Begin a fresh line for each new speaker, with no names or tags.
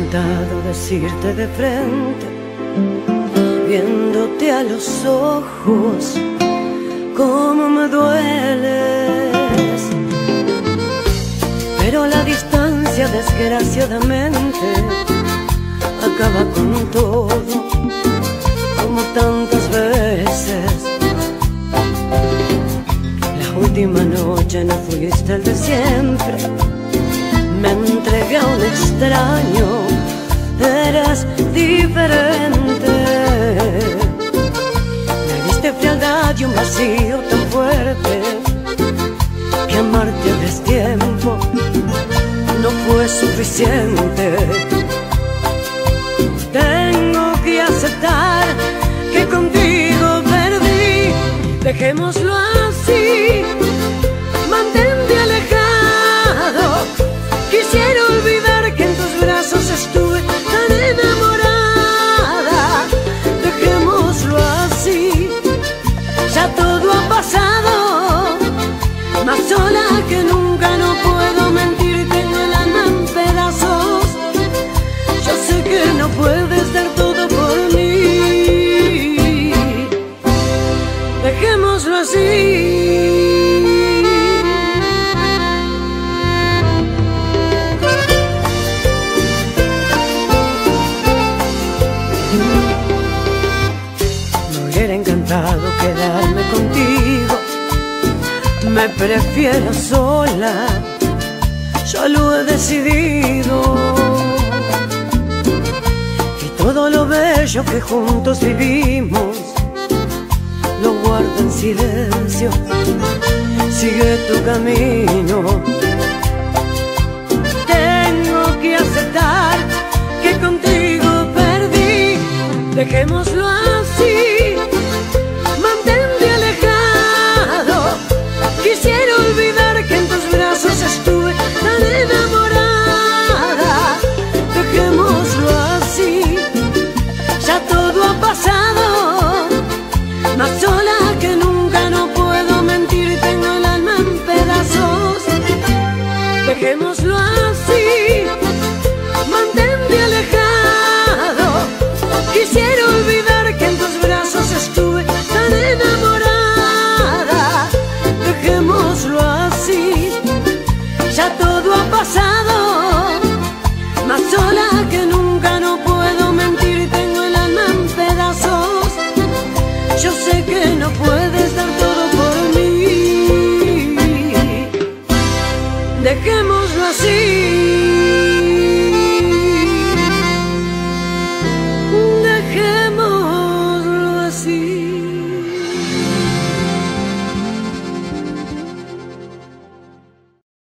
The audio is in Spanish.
encantado decirte de frente, viéndote a los ojos, cómo me dueles. Pero la distancia, desgraciadamente, acaba con todo, como tantas veces. La última noche no fuiste el de siempre, me entregué a un extraño, eras diferente. Me diste frialdad y un vacío tan fuerte que amarte a destiempo no fue suficiente. Tengo que aceptar que contigo perdí. Dejémoslo así, mantente alejado. Quisiera olvidar que en tus brazos estuve tan enamorada. Dejémoslo así, ya todo ha pasado. Más sola que nunca, no puedo mentir, tengo el alma en pedazos. Yo sé que no puedes dar todo por mí. Dejémoslo así. Me hubiera encantado quedarme contigo, me prefiero sola, yo lo he decidido. Y todo lo bello que juntos vivimos lo guardo en silencio. Sigue tu camino. Tengo que aceptar